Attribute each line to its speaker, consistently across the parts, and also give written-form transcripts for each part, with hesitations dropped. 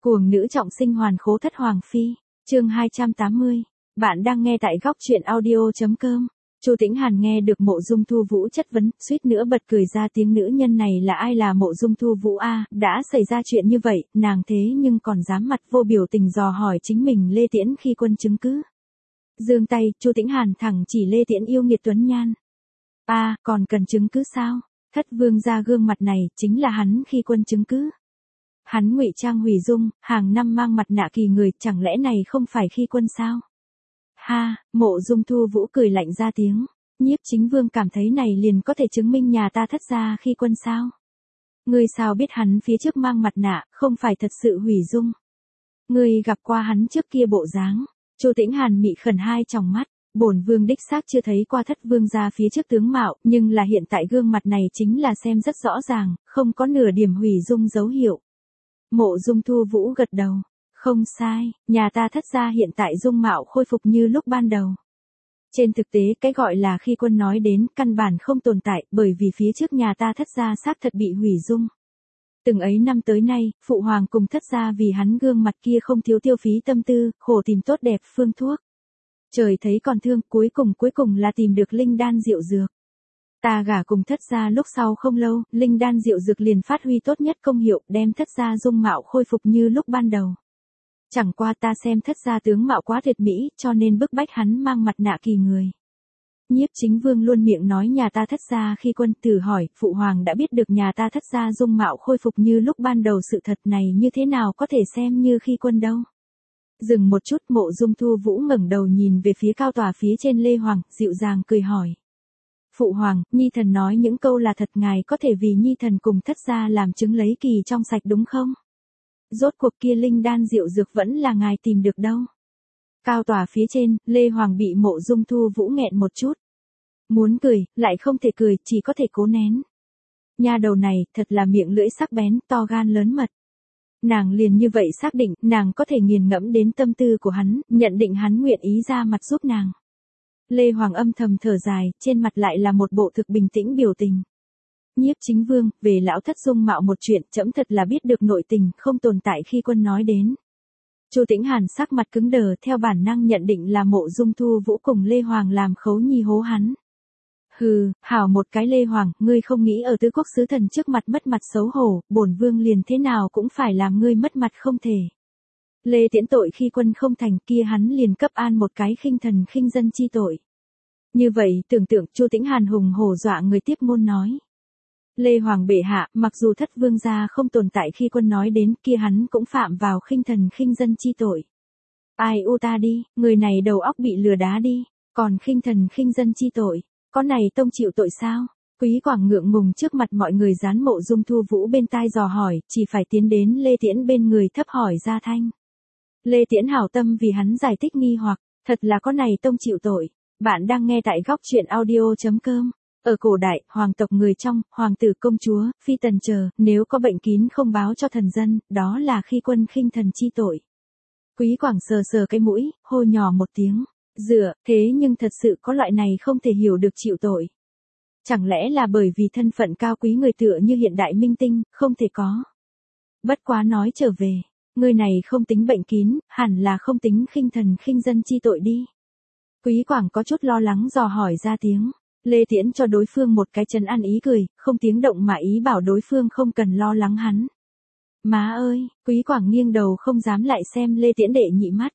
Speaker 1: Cuồng nữ trọng sinh hoàn khố thất hoàng phi, chương 280. Bạn đang nghe tại góc truyện audio.com. Chu Tĩnh Hàn nghe được Mộ Dung Thu Vũ chất vấn, suýt nữa bật cười ra tiếng. Nữ nhân này là ai? Là Mộ Dung Thu Vũ a? Đã xảy ra chuyện như vậy, nàng thế nhưng còn dám mặt vô biểu tình dò hỏi chính mình Lê Tiễn khi quân chứng cứ. Giương tay, Chu Tĩnh Hàn thẳng chỉ Lê Tiễn yêu nghiệt tuấn nhan. Còn cần chứng cứ sao? Thất vương gia gương mặt này chính là hắn khi quân chứng cứ. Hắn ngụy trang hủy dung, hàng năm mang mặt nạ kỳ người, chẳng lẽ này không phải khi quân sao? Mộ Dung Thu Vũ cười lạnh ra tiếng. Nhiếp Chính Vương cảm thấy này liền có thể chứng minh nhà ta thất gia khi quân sao? Ngươi sao biết hắn phía trước mang mặt nạ, không phải thật sự hủy dung? Ngươi gặp qua hắn trước kia bộ dáng? Chu Tĩnh Hàn mị khẩn hai tròng mắt. Bổn vương đích xác chưa thấy qua thất vương gia phía trước tướng mạo, nhưng là hiện tại gương mặt này chính là xem rất rõ ràng, không có nửa điểm hủy dung dấu hiệu. Mộ Dung Thu Vũ gật đầu. Không sai, nhà ta thất gia hiện tại dung mạo khôi phục như lúc ban đầu. Trên thực tế cái gọi là khi quân nói đến căn bản không tồn tại, bởi vì phía trước nhà ta thất gia xác thật bị hủy dung. Từng ấy năm tới nay, phụ hoàng cùng thất gia vì hắn gương mặt kia không thiếu tiêu phí tâm tư, khổ tìm tốt đẹp phương thuốc. Trời thấy còn thương, cuối cùng là tìm được linh đan diệu dược. Ta gả cùng thất gia lúc sau không lâu, linh đan diệu dược liền phát huy tốt nhất công hiệu, đem thất gia dung mạo khôi phục như lúc ban đầu. Chẳng qua ta xem thất gia tướng mạo quá tuyệt mỹ, cho nên bức bách hắn mang mặt nạ kỳ người. Nhiếp Chính Vương luôn miệng nói nhà ta thất gia khi quân, thử hỏi, phụ hoàng đã biết được nhà ta thất gia dung mạo khôi phục như lúc ban đầu, sự thật này như thế nào có thể xem như khi quân đâu. Dừng một chút, Mộ Dung Thu Vũ ngẩng đầu nhìn về phía cao tòa phía trên Lê Hoàng, dịu dàng cười hỏi. Phụ hoàng, nhi thần nói những câu là thật, ngài có thể vì nhi thần cùng thất gia làm chứng lấy kỳ trong sạch đúng không? Rốt cuộc kia linh đan diệu dược vẫn là ngài tìm được đâu. Cao tòa phía trên, Lê Hoàng bị Mộ Dung Thu Vũ nghẹn một chút. Muốn cười, lại không thể cười, chỉ có thể cố nén. Nha đầu này, thật là miệng lưỡi sắc bén, to gan lớn mật. Nàng liền như vậy xác định, nàng có thể nghiền ngẫm đến tâm tư của hắn, nhận định hắn nguyện ý ra mặt giúp nàng. Lê Hoàng âm thầm thở dài, trên mặt lại là một bộ thực bình tĩnh biểu tình. Nhiếp Chính Vương, về lão thất dung mạo một chuyện, trẫm thật là biết được nội tình, không tồn tại khi quân nói đến. Chu Tĩnh Hàn sắc mặt cứng đờ, theo bản năng nhận định là Mộ Dung Thu Vũ cùng Lê Hoàng làm khấu nhi hố hắn. Hừ, hảo một cái Lê Hoàng, ngươi không nghĩ ở tứ quốc sứ thần trước mặt mất mặt xấu hổ, bổn vương liền thế nào cũng phải làm ngươi mất mặt không thể. Lê Tiễn tội khi quân không thành, kia hắn liền cấp an một cái khinh thần khinh dân chi tội. Như vậy, tưởng tượng, Chu Tĩnh Hàn hùng hổ dọa người tiếp ngôn nói. Lê Hoàng bệ hạ, mặc dù thất vương gia không tồn tại khi quân nói đến, kia hắn cũng phạm vào khinh thần khinh dân chi tội. Ai u ta đi, người này đầu óc bị lừa đá đi, còn khinh thần khinh dân chi tội, có này tông chịu tội sao? Quý Quảng ngượng ngùng trước mặt mọi người dán Mộ Dung Thu Vũ bên tai dò hỏi, chỉ phải tiến đến Lê Tiễn bên người thấp hỏi ra thanh. Lê Tiễn hảo tâm vì hắn giải thích nghi hoặc, thật là có này tông chịu tội. Bạn đang nghe tại góc truyện audio.com. Ở cổ đại, hoàng tộc người trong, hoàng tử công chúa, phi tần chờ, nếu có bệnh kín không báo cho thần dân, đó là khi quân khinh thần chi tội. Quý Quảng sờ sờ cái mũi, hô nhỏ một tiếng. Thế nhưng thật sự có loại này không thể hiểu được chịu tội. Chẳng lẽ là bởi vì thân phận cao quý người tựa như hiện đại minh tinh, không thể có. Bất quá nói trở về, người này không tính bệnh kín, hẳn là không tính khinh thần khinh dân chi tội đi. Quý Quảng có chút lo lắng dò hỏi ra tiếng. Lê Tiễn cho đối phương một cái trấn an ý cười, không tiếng động mà ý bảo đối phương không cần lo lắng hắn. Má ơi, Quý Quảng nghiêng đầu không dám lại xem Lê Tiễn đệ nhị mắt.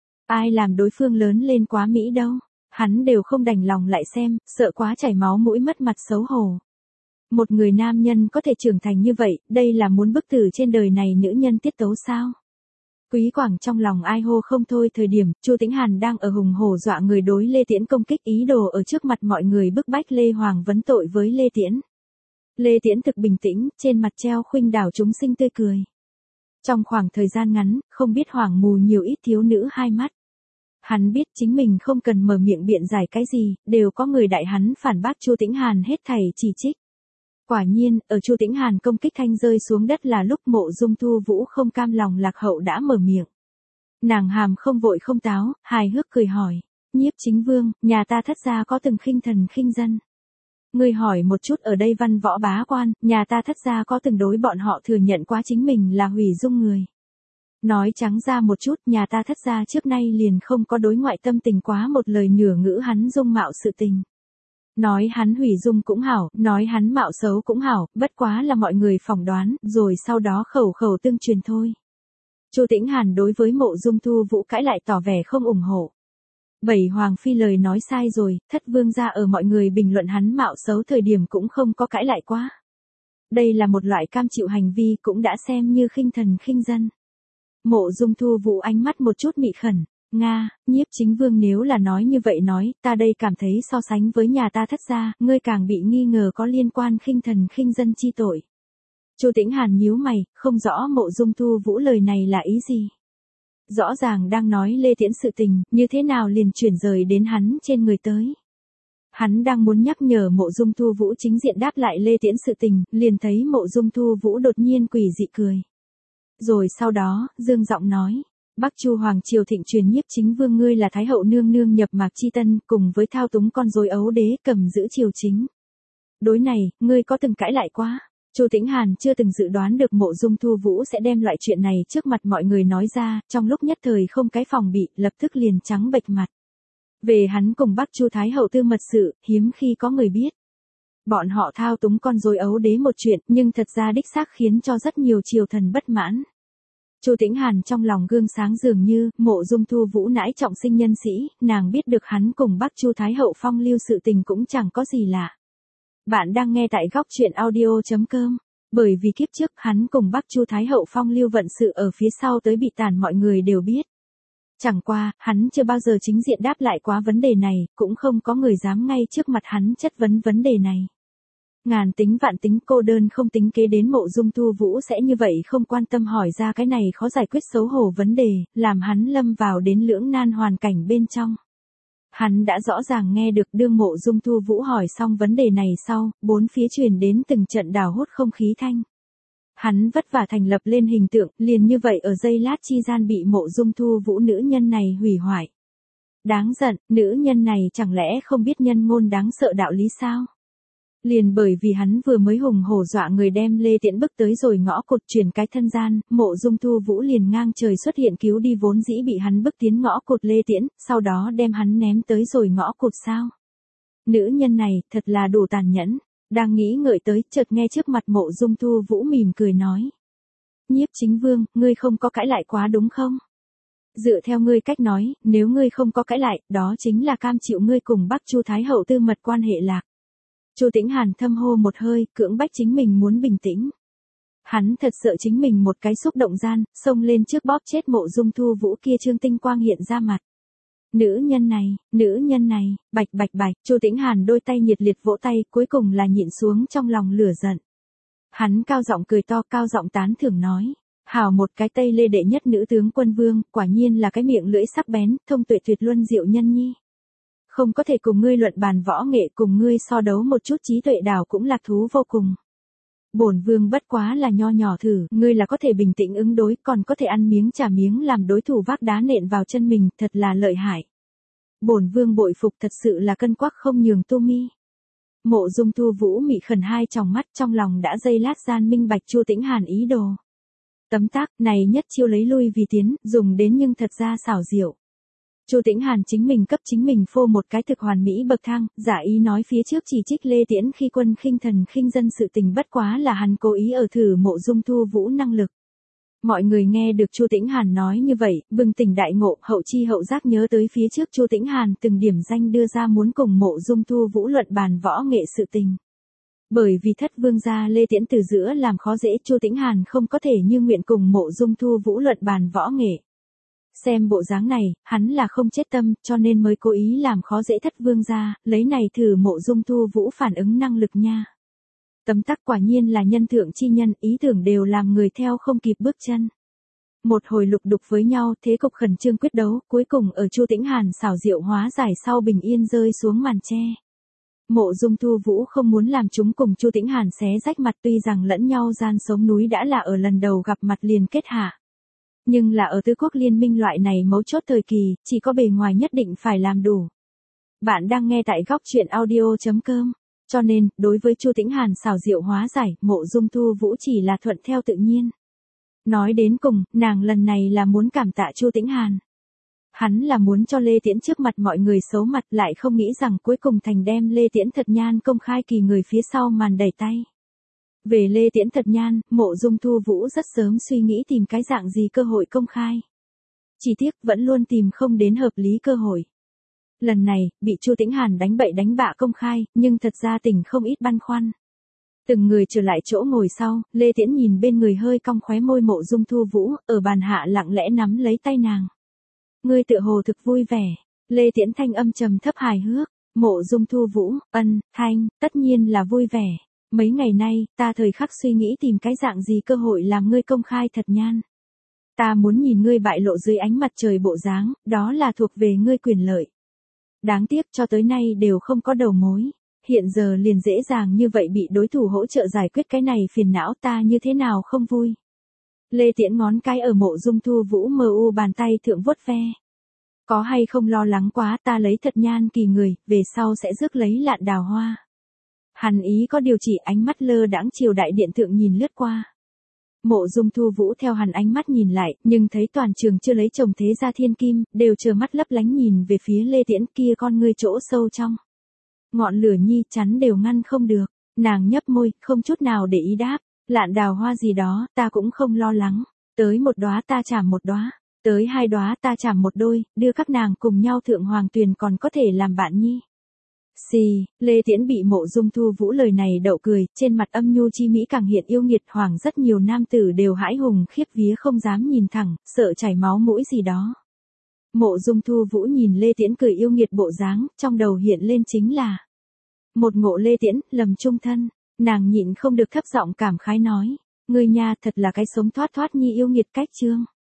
Speaker 1: Ai làm đối phương lớn lên quá mỹ đâu, hắn đều không đành lòng lại xem, sợ quá chảy máu mũi mất mặt xấu hổ. Một người nam nhân có thể trưởng thành như vậy, đây là muốn bức tử trên đời này nữ nhân tiết tấu sao? Quý Quảng trong lòng ai hô không thôi. Thời điểm, Chu Tĩnh Hàn đang ở hùng hổ dọa người đối Lê Tiễn công kích, ý đồ ở trước mặt mọi người bức bách Lê Hoàng vấn tội với Lê Tiễn. Lê Tiễn thực bình tĩnh, trên mặt treo khuynh đảo chúng sinh tươi cười. Trong khoảng thời gian ngắn, không biết hoảng mù nhiều ít thiếu nữ hai mắt. Hắn biết chính mình không cần mở miệng biện giải cái gì, đều có người đại hắn phản bác Chu Tĩnh Hàn hết thảy chỉ trích. Quả nhiên, ở Chu Tĩnh Hàn công kích thanh rơi xuống đất là lúc Mộ Dung Thu Vũ không cam lòng lạc hậu đã mở miệng. Nàng hàm không vội không táo, hài hước cười hỏi. Nhiếp Chính Vương, nhà ta thất gia có từng khinh thần khinh dân? Ngươi hỏi một chút ở đây văn võ bá quan, nhà ta thất gia có từng đối bọn họ thừa nhận quá chính mình là hủy dung người? Nói trắng ra một chút, nhà ta thất gia trước nay liền không có đối ngoại tâm tình quá một lời nửa ngữ hắn dung mạo sự tình. Nói hắn hủy dung cũng hảo, nói hắn mạo xấu cũng hảo, bất quá là mọi người phỏng đoán, rồi sau đó khẩu khẩu tương truyền thôi. Chu Tĩnh Hàn đối với Mộ Dung Thu Vũ cãi lại tỏ vẻ không ủng hộ. Bảy Hoàng Phi lời nói sai rồi, thất vương gia ở mọi người bình luận hắn mạo xấu thời điểm cũng không có cãi lại quá. Đây là một loại cam chịu hành vi cũng đã xem như khinh thần khinh dân. Mộ Dung Thu Vũ ánh mắt một chút mị khẩn. Nga, Nhiếp Chính Vương nếu là nói như vậy nói, ta đây cảm thấy so sánh với nhà ta thất gia, ngươi càng bị nghi ngờ có liên quan khinh thần khinh dân chi tội. Chu Tĩnh Hàn nhíu mày, không rõ Mộ Dung Thu Vũ lời này là ý gì. Rõ ràng đang nói Lê Tiễn sự tình, như thế nào liền chuyển rời đến hắn trên người tới. Hắn đang muốn nhắc nhở Mộ Dung Thu Vũ chính diện đáp lại Lê Tiễn sự tình, liền thấy Mộ Dung Thu Vũ đột nhiên quỷ dị cười. Rồi sau đó, dương giọng nói. Bắc Chu Hoàng Triều thịnh truyền Nhiếp Chính Vương ngươi là Thái hậu nương nương nhập mạc chi tân, cùng với thao túng con rối ấu đế cầm giữ triều chính. Đối này, ngươi có từng cãi lại quá? Chu Tĩnh Hàn chưa từng dự đoán được Mộ Dung Thu Vũ sẽ đem loại chuyện này trước mặt mọi người nói ra, trong lúc nhất thời không cái phòng bị, lập tức liền trắng bệch mặt. Về hắn cùng Bắc Chu Thái hậu tư mật sự, hiếm khi có người biết. Bọn họ thao túng con rối ấu đế một chuyện, nhưng thật ra đích xác khiến cho rất nhiều triều thần bất mãn. Chu Tĩnh Hàn trong lòng gương sáng dường như, Mộ Dung Thu Vũ nãi trọng sinh nhân sĩ, nàng biết được hắn cùng Bắc Chu Thái hậu phong lưu sự tình cũng chẳng có gì lạ. Bạn đang nghe tại góc truyện audio.com. Bởi vì kiếp trước hắn cùng Bắc Chu Thái hậu phong lưu vận sự ở phía sau tới bị tàn mọi người đều biết. Chẳng qua, hắn chưa bao giờ chính diện đáp lại quá vấn đề này, cũng không có người dám ngay trước mặt hắn chất vấn vấn đề này. Ngàn tính vạn tính cô đơn không tính kế đến Mộ Dung Thu Vũ sẽ như vậy không quan tâm hỏi ra cái này khó giải quyết xấu hổ vấn đề, làm hắn lâm vào đến lưỡng nan hoàn cảnh bên trong. Hắn đã rõ ràng nghe được đương Mộ Dung Thu Vũ hỏi xong vấn đề này sau, bốn phía truyền đến từng trận đào hút không khí thanh. Hắn vất vả thành lập lên hình tượng, liền như vậy ở giây lát chi gian bị Mộ Dung Thu Vũ nữ nhân này hủy hoại. Đáng giận, nữ nhân này chẳng lẽ không biết nhân ngôn đáng sợ đạo lý sao? Liền bởi vì hắn vừa mới hùng hổ dọa người đem Lê Tiễn bức tới rồi ngõ cụt chuyển cái thân gian, Mộ Dung Thu Vũ liền ngang trời xuất hiện cứu đi vốn dĩ bị hắn bức tiến ngõ cụt Lê Tiễn, sau đó đem hắn ném tới rồi ngõ cụt sao. Nữ nhân này, thật là đủ tàn nhẫn. Đang nghĩ ngợi tới, chợt nghe trước mặt Mộ Dung Thu Vũ mỉm cười nói. Nhiếp Chính Vương, ngươi không có cãi lại quá đúng không? Dựa theo ngươi cách nói, nếu ngươi không có cãi lại, đó chính là cam chịu ngươi cùng Bắc Chu Thái hậu tư mật quan hệ lạc. Chu Tĩnh Hàn thâm hô một hơi, cưỡng bách chính mình muốn bình tĩnh. Hắn thật sợ chính mình một cái xúc động gian, xông lên trước bóp chết Mộ Dung Thu Vũ kia trương tinh quang hiện ra mặt. Nữ nhân này, bạch bạch bạch, Chu Tĩnh Hàn đôi tay nhiệt liệt vỗ tay, cuối cùng là nhịn xuống trong lòng lửa giận. Hắn cao giọng cười to, cao giọng tán thưởng nói. Hảo một cái Tây Lê đệ nhất nữ tướng quân vương, quả nhiên là cái miệng lưỡi sắc bén, thông tuệ tuyệt luân diệu nhân nhi. Không có thể cùng ngươi luận bàn võ nghệ, cùng ngươi so đấu một chút trí tuệ đảo cũng lạc thú vô cùng. Bổn vương bất quá là nho nhỏ thử, ngươi là có thể bình tĩnh ứng đối, còn có thể ăn miếng trả miếng làm đối thủ vác đá nện vào chân mình, thật là lợi hại. Bổn vương bội phục, thật sự là cân quắc không nhường tu mi. Mộ Dung Thu Vũ mị khẩn hai tròng mắt, trong lòng đã giây lát gian minh bạch Chu Tĩnh Hàn ý đồ. Tấm tắc này nhất chiêu lấy lui vì tiến, dùng đến nhưng thật ra xảo diệu. Chu Tĩnh Hàn chính mình cấp chính mình phô một cái thực hoàn mỹ bậc thang, giả ý nói phía trước chỉ trích Lê Tiễn khi quân khinh thần khinh dân sự tình, bất quá là hắn cố ý ở thử Mộ Dung Thu Vũ năng lực. Mọi người nghe được Chu Tĩnh Hàn nói như vậy, bừng tỉnh đại ngộ, hậu chi hậu giác nhớ tới phía trước Chu Tĩnh Hàn từng điểm danh đưa ra muốn cùng Mộ Dung Thu Vũ luận bàn võ nghệ sự tình. Bởi vì thất vương gia Lê Tiễn từ giữa làm khó dễ, Chu Tĩnh Hàn không có thể như nguyện cùng Mộ Dung Thu Vũ luận bàn võ nghệ. Xem bộ dáng này, hắn là không chết tâm, cho nên mới cố ý làm khó dễ thất vương gia, lấy này thử Mộ Dung Thu Vũ phản ứng năng lực nha. Tấm tắc quả nhiên là nhân thượng chi nhân, ý tưởng đều làm người theo không kịp bước chân. Một hồi lục đục với nhau, thế cục khẩn trương quyết đấu, cuối cùng ở Chu Tĩnh Hàn xảo diệu hóa giải sau bình yên rơi xuống màn che. Mộ Dung Thu Vũ không muốn làm chúng cùng Chu Tĩnh Hàn xé rách mặt, tuy rằng lẫn nhau gian sống núi đã là ở lần đầu gặp mặt liền kết hạ. Nhưng là ở tứ quốc liên minh loại này mấu chốt thời kỳ, chỉ có bề ngoài nhất định phải làm đủ. Bạn đang nghe tại góc truyện audio.com. Cho nên, đối với Chu Tĩnh Hàn xảo diệu hóa giải, Mộ Dung Thu Vũ chỉ là thuận theo tự nhiên. Nói đến cùng, nàng lần này là muốn cảm tạ Chu Tĩnh Hàn. Hắn là muốn cho Lê Tiễn trước mặt mọi người xấu mặt, lại không nghĩ rằng cuối cùng thành đem Lê Tiễn Thật Nhan công khai kỳ người phía sau màn đẩy tay. Về Lê Tiễn Thật Nhan, Mộ Dung Thu Vũ rất sớm suy nghĩ tìm cái dạng gì cơ hội công khai. Chỉ tiếc vẫn luôn tìm không đến hợp lý cơ hội. Lần này, bị Chu Tĩnh Hàn đánh bậy đánh bạ công khai, nhưng thật ra tình không ít băn khoăn. Từng người trở lại chỗ ngồi sau, Lê Tiễn nhìn bên người hơi cong khóe môi Mộ Dung Thu Vũ, ở bàn hạ lặng lẽ nắm lấy tay nàng. Ngươi tựa hồ thực vui vẻ. Lê Tiễn thanh âm trầm thấp hài hước. Mộ Dung Thu Vũ, Thanh, tất nhiên là vui vẻ. Mấy ngày nay, ta thời khắc suy nghĩ tìm cái dạng gì cơ hội làm ngươi công khai Thật Nhan. Ta muốn nhìn ngươi bại lộ dưới ánh mặt trời bộ dáng, đó là thuộc về ngươi quyền lợi. Đáng tiếc cho tới nay đều không có đầu mối. Hiện giờ liền dễ dàng như vậy bị đối thủ hỗ trợ giải quyết cái này phiền não, ta như thế nào không vui. Lê Tiễn ngón cái ở Mộ Dung Thu Vũ mờ u bàn tay thượng vuốt ve. Có hay không lo lắng quá, ta lấy Thật Nhan kỳ người, về sau sẽ rước lấy Lạn Đào Hoa. Hắn ý có điều chỉ, ánh mắt lơ đãng chiều đại điện thượng nhìn lướt qua. Mộ Dung Thu Vũ theo hắn ánh mắt nhìn lại, nhưng thấy toàn trường chưa lấy chồng thế gia thiên kim, đều trơ mắt lấp lánh nhìn về phía Lê Tiễn kia con ngươi chỗ sâu trong. Ngọn lửa nhi chắn đều ngăn không được, nàng nhấp môi, không chút nào để ý đáp, Lạn Đào Hoa gì đó, ta cũng không lo lắng, tới một đóa ta chảm một đóa, tới hai đóa ta chảm một đôi, đưa các nàng cùng nhau thượng hoàng tuyền còn có thể làm bạn nhi. Xì, Lê Tiễn bị Mộ Dung Thu Vũ lời này đậu cười, trên mặt âm nhu chi mỹ càng hiện yêu nghiệt, hoàng rất nhiều nam tử đều hãi hùng khiếp vía không dám nhìn thẳng, sợ chảy máu mũi gì đó. Mộ Dung Thu Vũ nhìn Lê Tiễn cười yêu nghiệt bộ dáng, trong đầu hiện lên chính là một ngộ Lê Tiễn, lầm chung thân, nàng nhịn không được thấp giọng cảm khái nói, ngươi nha thật là cái sống thoát thoát nhi yêu nghiệt cách chương.